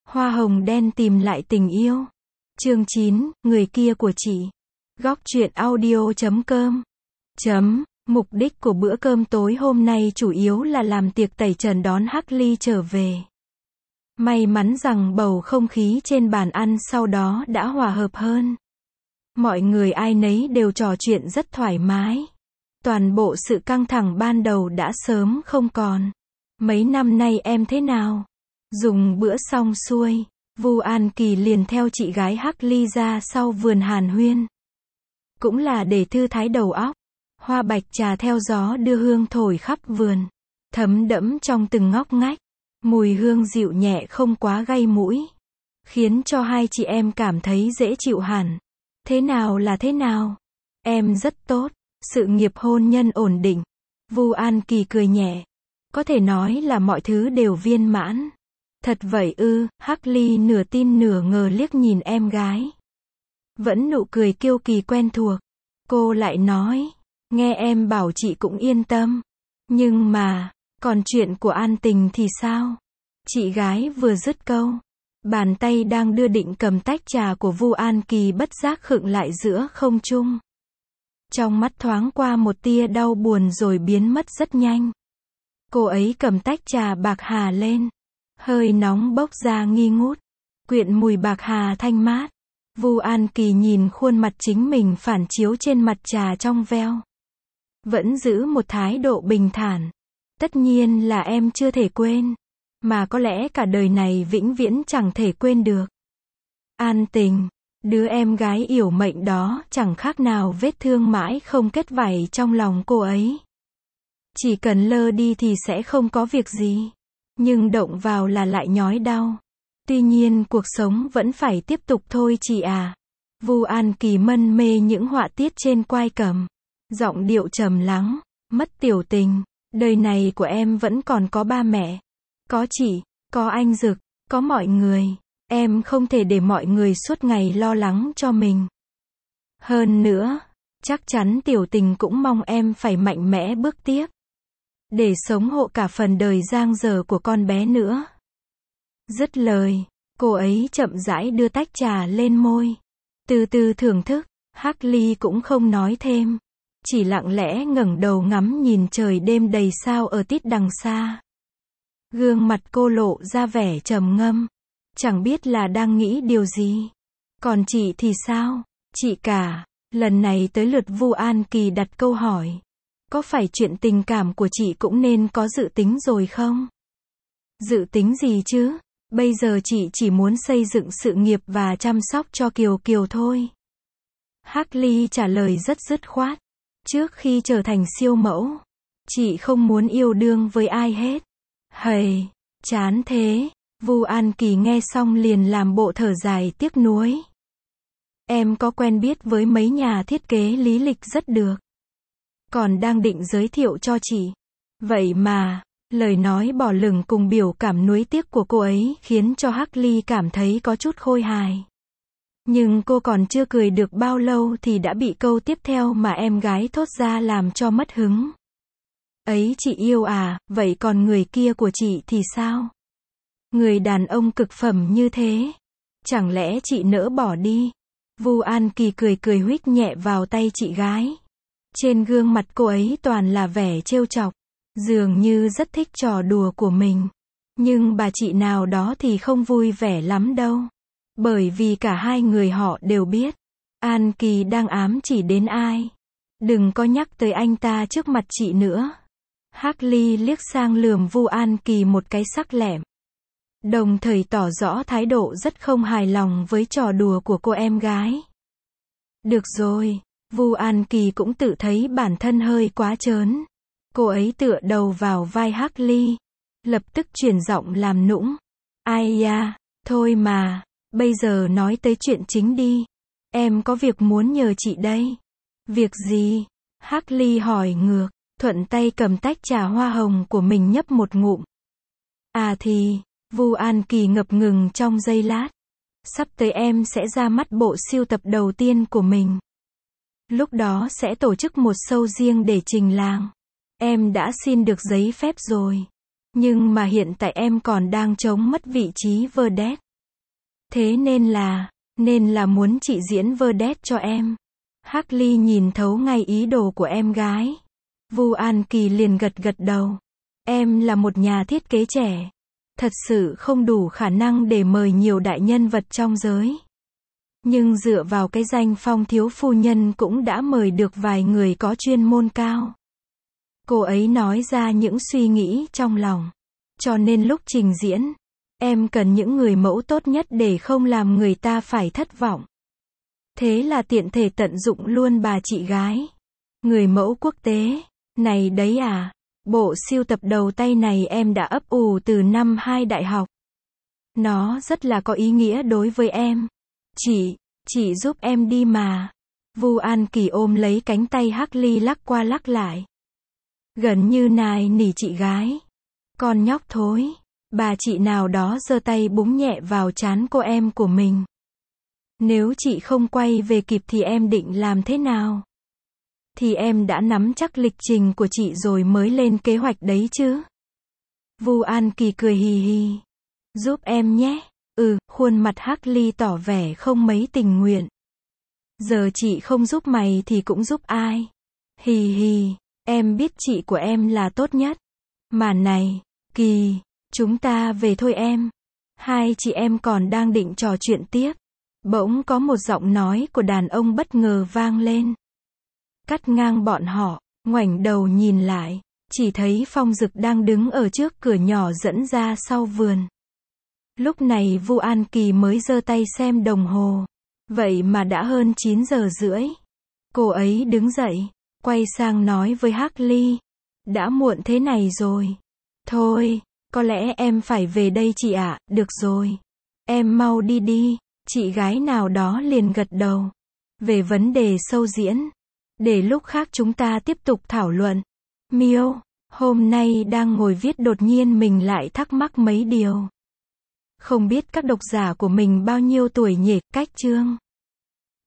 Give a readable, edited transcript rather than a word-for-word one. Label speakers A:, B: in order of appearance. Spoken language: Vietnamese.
A: Hoa hồng đen tìm lại tình yêu. Chương 9, người kia của chị. Góc truyện audio.com. Mục đích của bữa cơm tối hôm nay chủ yếu là làm tiệc tẩy trần đón Hắc Ly trở về. May mắn rằng bầu không khí trên bàn ăn sau đó đã hòa hợp hơn. Mọi người ai nấy đều trò chuyện rất thoải mái. Toàn bộ sự căng thẳng ban đầu đã sớm không còn. Mấy năm nay em thế nào? Dùng bữa xong xuôi, Vu An Kỳ liền theo chị gái Hắc Ly ra sau vườn hàn huyên. Cũng là để thư thái đầu óc. Hoa bạch trà theo gió đưa hương thổi khắp vườn, thấm đẫm trong từng ngóc ngách. Mùi hương dịu nhẹ không quá gây mũi, khiến cho hai chị em cảm thấy dễ chịu hẳn. Thế nào là thế nào? Em rất tốt, sự nghiệp hôn nhân ổn định. Vu An Kỳ cười nhẹ. Có thể nói là mọi thứ đều viên mãn. Thật vậy ư? Hắc Ly nửa tin nửa ngờ liếc nhìn em gái. Vẫn nụ cười kiêu kỳ quen thuộc. Cô lại nói, nghe em bảo chị cũng yên tâm. Nhưng mà, còn chuyện của An Tình thì sao? Chị gái vừa dứt câu, bàn tay đang đưa định cầm tách trà của Vu An Kỳ bất giác khựng lại giữa không trung. Trong mắt thoáng qua một tia đau buồn rồi biến mất rất nhanh. Cô ấy cầm tách trà bạc hà lên. Hơi nóng bốc ra nghi ngút, quyện mùi bạc hà thanh mát. Vu An Kỳ nhìn khuôn mặt chính mình phản chiếu trên mặt trà trong veo. Vẫn giữ một thái độ bình thản. Tất nhiên là em chưa thể quên. Mà có lẽ cả đời này vĩnh viễn chẳng thể quên được. An Tình, đứa em gái yểu mệnh đó chẳng khác nào vết thương mãi không kết vảy trong lòng cô ấy. Chỉ cần lơ đi thì sẽ không có việc gì. Nhưng động vào là lại nhói đau. Tuy nhiên cuộc sống vẫn phải tiếp tục thôi chị à. Vu An Kỳ mân mê những họa tiết trên quai cầm. Giọng điệu trầm lắng, mất tiểu tình. Đời này của em vẫn còn có ba mẹ. Có chị, có anh Dực, có mọi người. Em không thể để mọi người suốt ngày lo lắng cho mình. Hơn nữa, chắc chắn tiểu tình cũng mong em phải mạnh mẽ bước tiếp. Để sống hộ cả phần đời dang dở của con bé nữa. Dứt lời, cô ấy chậm rãi đưa tách trà lên môi. Từ từ thưởng thức, Hắc Ly cũng không nói thêm. Chỉ lặng lẽ ngẩng đầu ngắm nhìn trời đêm đầy sao ở tít đằng xa. Gương mặt cô lộ ra vẻ trầm ngâm. Chẳng biết là đang nghĩ điều gì. Còn chị thì sao? Chị cả. Lần này tới lượt Vu An Kỳ đặt câu hỏi. Có phải chuyện tình cảm của chị cũng nên có dự tính rồi không? Dự tính gì chứ? Bây giờ chị chỉ muốn xây dựng sự nghiệp và chăm sóc cho Kiều Kiều thôi. Hắc Ly trả lời rất dứt khoát. Trước khi trở thành siêu mẫu, chị không muốn yêu đương với ai hết. Hầy, chán thế. Vu An Kỳ nghe xong liền làm bộ thở dài tiếc nuối. Em có quen biết với mấy nhà thiết kế lý lịch rất được. Còn đang định giới thiệu cho chị. Vậy mà, lời nói bỏ lửng cùng biểu cảm nuối tiếc của cô ấy khiến cho Hắc Ly cảm thấy có chút khôi hài. Nhưng cô còn chưa cười được bao lâu thì đã bị câu tiếp theo mà em gái thốt ra làm cho mất hứng. Ấy chị yêu à, vậy còn người kia của chị thì sao? Người đàn ông cực phẩm như thế. Chẳng lẽ chị nỡ bỏ đi? Vu An Kỳ cười cười huých nhẹ vào tay chị gái. Trên gương mặt cô ấy toàn là vẻ trêu chọc. Dường như rất thích trò đùa của mình. Nhưng bà chị nào đó thì không vui vẻ lắm đâu. Bởi vì cả hai người họ đều biết. An Kỳ đang ám chỉ đến ai. Đừng có nhắc tới anh ta trước mặt chị nữa. Hắc Ly liếc sang lườm Vu An Kỳ một cái sắc lẹm. Đồng thời tỏ rõ thái độ rất không hài lòng với trò đùa của cô em gái. Được rồi, Vu An Kỳ cũng tự thấy bản thân hơi quá trớn. Cô ấy tựa đầu vào vai Hắc Ly. Lập tức chuyển giọng làm nũng. Ai da, thôi mà, bây giờ nói tới chuyện chính đi. Em có việc muốn nhờ chị đây. Việc gì? Hắc Ly hỏi ngược, thuận tay cầm tách trà hoa hồng của mình nhấp một ngụm. À thì, Vu An Kỳ ngập ngừng trong giây lát. Sắp tới em sẽ ra mắt bộ sưu tập đầu tiên của mình. Lúc đó sẽ tổ chức một show riêng để trình làng. Em đã xin được giấy phép rồi. Nhưng mà hiện tại em còn đang chống mất vị trí vedette. Thế nên là muốn chị diễn vedette cho em. Hắc Ly nhìn thấu ngay ý đồ của em gái. Vu An Kỳ liền gật gật đầu. Em là một nhà thiết kế trẻ. Thật sự không đủ khả năng để mời nhiều đại nhân vật trong giới. Nhưng dựa vào cái danh Phong thiếu phu nhân cũng đã mời được vài người có chuyên môn cao. Cô ấy nói ra những suy nghĩ trong lòng. Cho nên lúc trình diễn, em cần những người mẫu tốt nhất để không làm người ta phải thất vọng. Thế là tiện thể tận dụng luôn bà chị gái. Người mẫu quốc tế. Này đấy à, bộ sưu tập đầu tay này em đã ấp ủ từ năm 2 đại học. Nó rất là có ý nghĩa đối với em. Chị giúp em đi mà. Vu An Kỳ ôm lấy cánh tay Hắc Ly lắc qua lắc lại. Gần như nài nỉ chị gái. Con nhóc thối. Bà chị nào đó giơ tay búng nhẹ vào trán cô em của mình. Nếu chị không quay về kịp thì em định làm thế nào? Thì em đã nắm chắc lịch trình của chị rồi mới lên kế hoạch đấy chứ. Vu An Kỳ cười hì hì. Giúp em nhé. Khuôn mặt Hắc Ly tỏ vẻ không mấy tình nguyện. Giờ chị không giúp mày thì cũng giúp ai? Hì hì, em biết chị của em là tốt nhất. Mà này, Kỳ, chúng ta về thôi em. Hai chị em còn đang định trò chuyện tiếp. Bỗng có một giọng nói của đàn ông bất ngờ vang lên. Cắt ngang bọn họ, ngoảnh đầu nhìn lại, chỉ thấy Phong Dực đang đứng ở trước cửa nhỏ dẫn ra sau vườn. Lúc này Vu An Kỳ mới giơ tay xem đồng hồ. Vậy mà đã hơn 9 giờ rưỡi. Cô ấy đứng dậy, quay sang nói với Hắc Ly. Đã muộn thế này rồi. Thôi, có lẽ em phải về đây chị ạ. Được rồi. Em mau đi đi. Chị gái nào đó liền gật đầu. Về vấn đề show diễn. Để lúc khác chúng ta tiếp tục thảo luận. Miêu, hôm nay đang ngồi viết đột nhiên mình lại thắc mắc mấy điều. Không biết các độc giả của mình bao nhiêu tuổi nhỉ? Cách chương